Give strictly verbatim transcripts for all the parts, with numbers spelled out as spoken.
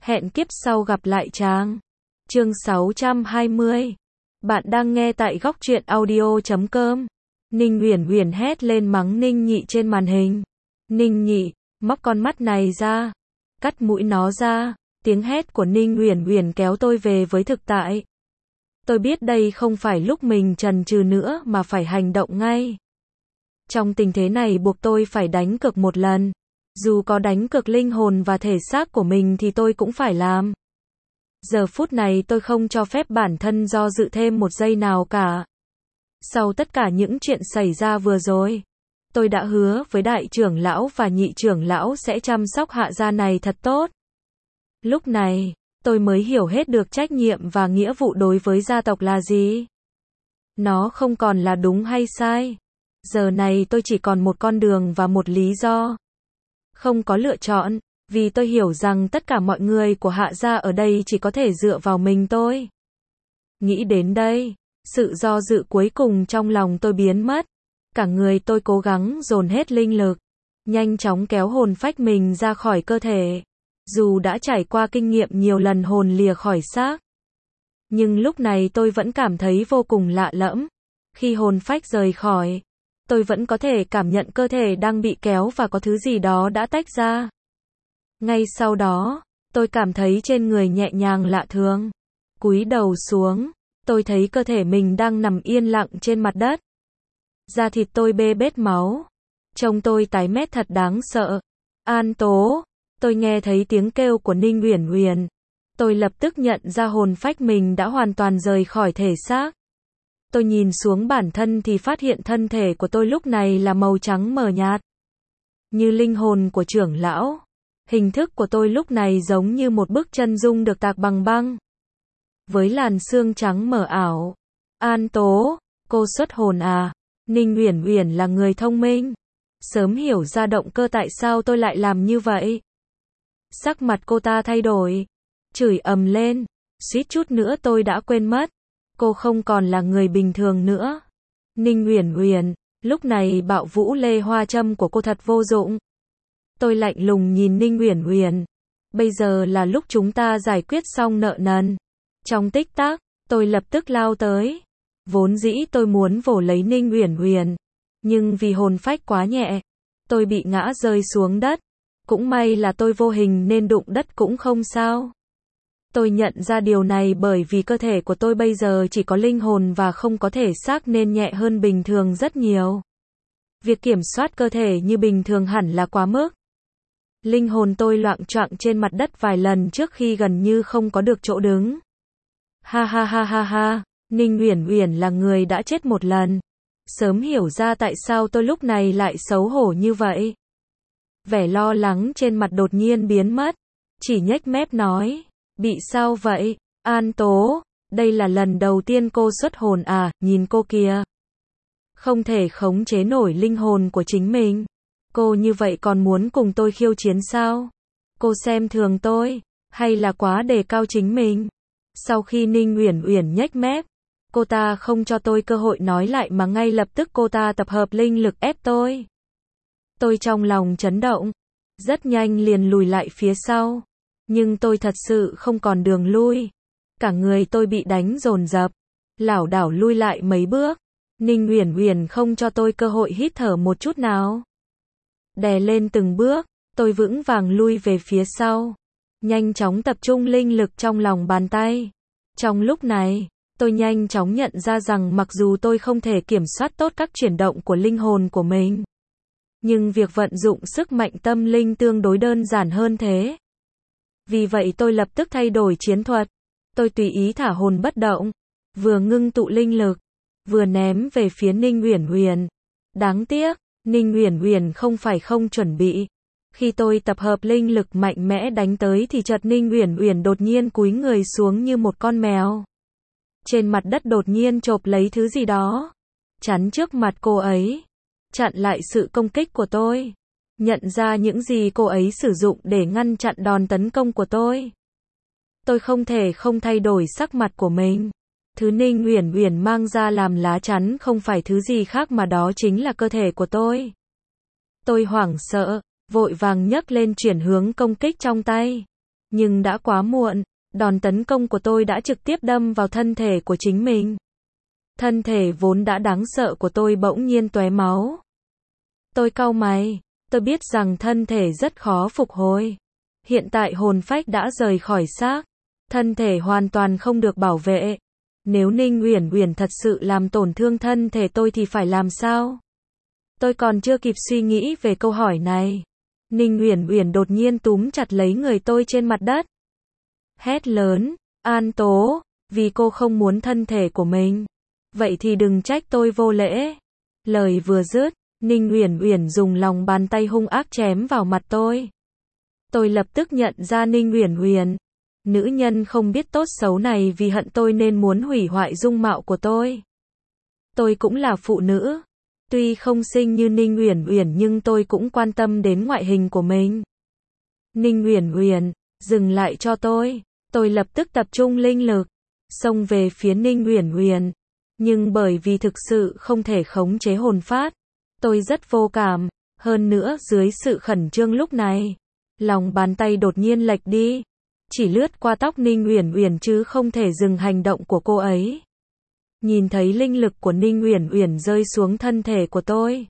Hẹn kiếp sau gặp lại chàng. Chương sáu trăm hai mươi. Bạn đang nghe tại góc truyện audio chấm com. Ninh Uyển Uyển hét lên mắng Ninh Nhị trên màn hình. Ninh Nhị, móc con mắt này ra, cắt mũi nó ra. Tiếng hét của Ninh Uyển Uyển kéo tôi về với thực tại. Tôi biết đây không phải lúc mình chần chừ nữa mà phải hành động ngay. Trong tình thế này buộc tôi phải đánh cược một lần. Dù có đánh cược linh hồn và thể xác của mình thì tôi cũng phải làm. Giờ phút này tôi không cho phép bản thân do dự thêm một giây nào cả. Sau tất cả những chuyện xảy ra vừa rồi, tôi đã hứa với đại trưởng lão và nhị trưởng lão sẽ chăm sóc Hạ gia này thật tốt. Lúc này, tôi mới hiểu hết được trách nhiệm và nghĩa vụ đối với gia tộc là gì. Nó không còn là đúng hay sai. Giờ này tôi chỉ còn một con đường và một lý do. Không có lựa chọn, vì tôi hiểu rằng tất cả mọi người của Hạ gia ở đây chỉ có thể dựa vào mình tôi. Nghĩ đến đây, sự do dự cuối cùng trong lòng tôi biến mất. Cả người tôi cố gắng dồn hết linh lực, nhanh chóng kéo hồn phách mình ra khỏi cơ thể. Dù đã trải qua kinh nghiệm nhiều lần hồn lìa khỏi xác, nhưng lúc này tôi vẫn cảm thấy vô cùng lạ lẫm. Khi hồn phách rời khỏi, tôi vẫn có thể cảm nhận cơ thể đang bị kéo và có thứ gì đó đã tách ra. Ngay sau đó, tôi cảm thấy trên người nhẹ nhàng lạ thường. Cúi đầu xuống, tôi thấy cơ thể mình đang nằm yên lặng trên mặt đất. Da thịt tôi bê bết máu. Trông tôi tái mét thật đáng sợ. An Tố, tôi nghe thấy tiếng kêu của Ninh Uyển Uyển. Tôi lập tức nhận ra hồn phách mình đã hoàn toàn rời khỏi thể xác. Tôi nhìn xuống bản thân thì phát hiện thân thể của tôi lúc này là màu trắng mờ nhạt, như linh hồn của trưởng lão. Hình thức của tôi lúc này giống như một bức chân dung được tạc bằng băng, với làn xương trắng mờ ảo. An Tố, cô xuất hồn à? Ninh Uyển Uyển là người thông minh, sớm hiểu ra động cơ tại sao tôi lại làm như vậy. Sắc mặt cô ta thay đổi, chửi ầm lên, suýt chút nữa tôi đã quên mất. Cô không còn là người bình thường nữa. Ninh Uyển Uyển, lúc này bạo vũ lê hoa châm của cô thật vô dụng. Tôi lạnh lùng nhìn Ninh Uyển Uyển. Bây giờ là lúc chúng ta giải quyết xong nợ nần. Trong tích tắc, tôi lập tức lao tới. Vốn dĩ tôi muốn vồ lấy Ninh Uyển Uyển, nhưng vì hồn phách quá nhẹ, tôi bị ngã rơi xuống đất. Cũng may là tôi vô hình nên đụng đất cũng không sao. Tôi nhận ra điều này bởi vì cơ thể của tôi bây giờ chỉ có linh hồn và không có thể xác nên nhẹ hơn bình thường rất nhiều. Việc kiểm soát cơ thể như bình thường hẳn là quá mức. Linh hồn tôi loạng choạng trên mặt đất vài lần trước khi gần như không có được chỗ đứng. Ha ha ha ha ha, Ninh Uyển Uyển là người đã chết một lần. Sớm hiểu ra tại sao tôi lúc này lại xấu hổ như vậy. Vẻ lo lắng trên mặt đột nhiên biến mất, chỉ nhếch mép nói. Bị sao vậy? An Tố, đây là lần đầu tiên cô xuất hồn à, nhìn cô kìa. Không thể khống chế nổi linh hồn của chính mình. Cô như vậy còn muốn cùng tôi khiêu chiến sao? Cô xem thường tôi, hay là quá đề cao chính mình? Sau khi Ninh Uyển Uyển nhếch mép, cô ta không cho tôi cơ hội nói lại mà ngay lập tức cô ta tập hợp linh lực ép tôi. Tôi trong lòng chấn động, rất nhanh liền lùi lại phía sau. Nhưng tôi thật sự không còn đường lui. Cả người tôi bị đánh dồn dập, lảo đảo lui lại mấy bước. Ninh Uyển Uyển không cho tôi cơ hội hít thở một chút nào. Đè lên từng bước, tôi vững vàng lui về phía sau. Nhanh chóng tập trung linh lực trong lòng bàn tay. Trong lúc này, tôi nhanh chóng nhận ra rằng mặc dù tôi không thể kiểm soát tốt các chuyển động của linh hồn của mình, nhưng việc vận dụng sức mạnh tâm linh tương đối đơn giản hơn thế. Vì vậy tôi lập tức thay đổi chiến thuật. Tôi tùy ý thả hồn bất động, vừa ngưng tụ linh lực, vừa ném về phía Ninh Uyển Uyển. Đáng tiếc, Ninh Uyển Uyển không phải không chuẩn bị. Khi tôi tập hợp linh lực mạnh mẽ đánh tới thì chợt Ninh Uyển Uyển đột nhiên cúi người xuống như một con mèo. Trên mặt đất đột nhiên chộp lấy thứ gì đó, chắn trước mặt cô ấy, chặn lại sự công kích của tôi. Nhận ra những gì cô ấy sử dụng để ngăn chặn đòn tấn công của tôi, tôi không thể không thay đổi sắc mặt của mình. Thứ Ninh Uyển Uyển mang ra làm lá chắn không phải thứ gì khác mà đó chính là cơ thể của tôi. Tôi hoảng sợ, vội vàng nhấc lên chuyển hướng công kích trong tay. Nhưng đã quá muộn, đòn tấn công của tôi đã trực tiếp đâm vào thân thể của chính mình. Thân thể vốn đã đáng sợ của tôi bỗng nhiên tóe máu. Tôi cau mày, tôi biết rằng thân thể rất khó phục hồi. Hiện tại hồn phách đã rời khỏi xác, thân thể hoàn toàn không được bảo vệ. Nếu Ninh Uyển Uyển thật sự làm tổn thương thân thể tôi thì phải làm sao? Tôi còn chưa kịp suy nghĩ về câu hỏi này, Ninh Uyển Uyển đột nhiên túm chặt lấy người tôi trên mặt đất. Hét lớn, An Tố, vì cô không muốn thân thể của mình. Vậy thì đừng trách tôi vô lễ. Lời vừa dứt, Ninh Uyển Uyển dùng lòng bàn tay hung ác chém vào mặt tôi. Tôi lập tức nhận ra Ninh Uyển Uyển, nữ nhân không biết tốt xấu này vì hận tôi nên muốn hủy hoại dung mạo của tôi. Tôi cũng là phụ nữ, tuy không xinh như Ninh Uyển Uyển nhưng tôi cũng quan tâm đến ngoại hình của mình. Ninh Uyển Uyển, dừng lại cho tôi. Tôi lập tức tập trung linh lực, xông về phía Ninh Uyển Uyển. Nhưng bởi vì thực sự không thể khống chế hồn phát, tôi rất vô cảm. Hơn nữa dưới sự khẩn trương lúc này, lòng bàn tay đột nhiên lệch đi, chỉ lướt qua tóc Ninh Uyển Uyển chứ không thể dừng hành động của cô ấy. Nhìn thấy linh lực của Ninh Uyển Uyển rơi xuống thân thể của tôi,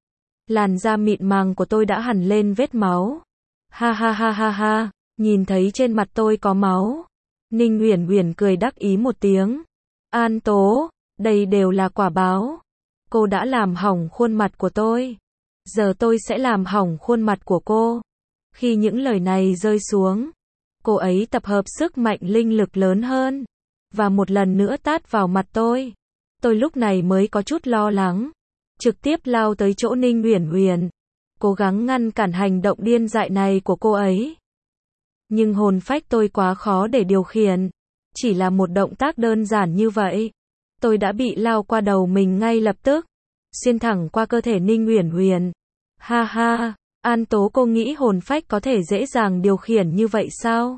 làn da mịn màng của tôi đã hằn lên vết máu. Ha ha ha ha ha, nhìn thấy trên mặt tôi có máu, Ninh Uyển Uyển cười đắc ý một tiếng. An Tố, đây đều là quả báo. Cô đã làm hỏng khuôn mặt của tôi, giờ tôi sẽ làm hỏng khuôn mặt của cô. Khi những lời này rơi xuống, cô ấy tập hợp sức mạnh linh lực lớn hơn, và một lần nữa tát vào mặt tôi. Tôi lúc này mới có chút lo lắng, trực tiếp lao tới chỗ Ninh Uyển Uyển, cố gắng ngăn cản hành động điên dại này của cô ấy. Nhưng hồn phách tôi quá khó để điều khiển, chỉ là một động tác đơn giản như vậy, tôi đã bị lao qua đầu mình ngay lập tức, xuyên thẳng qua cơ thể Ninh Uyển Uyển. Ha ha, An Tố, cô nghĩ hồn phách có thể dễ dàng điều khiển như vậy sao?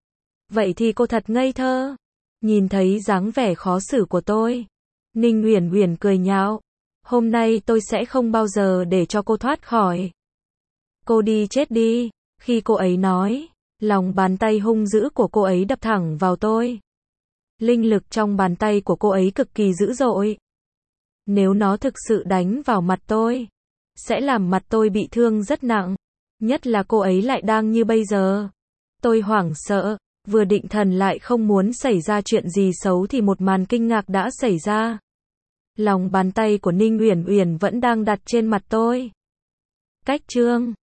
Vậy thì cô thật ngây thơ. Nhìn thấy dáng vẻ khó xử của tôi, Ninh Uyển Uyển cười nhạo. Hôm nay tôi sẽ không bao giờ để cho cô thoát khỏi. Cô đi chết đi. Khi cô ấy nói, lòng bàn tay hung dữ của cô ấy đập thẳng vào tôi. Linh lực trong bàn tay của cô ấy cực kỳ dữ dội. Nếu nó thực sự đánh vào mặt tôi, sẽ làm mặt tôi bị thương rất nặng. Nhất là cô ấy lại đang như bây giờ. Tôi hoảng sợ, vừa định thần lại không muốn xảy ra chuyện gì xấu thì một màn kinh ngạc đã xảy ra. Lòng bàn tay của Ninh Uyển Uyển vẫn đang đặt trên mặt tôi. Cách chương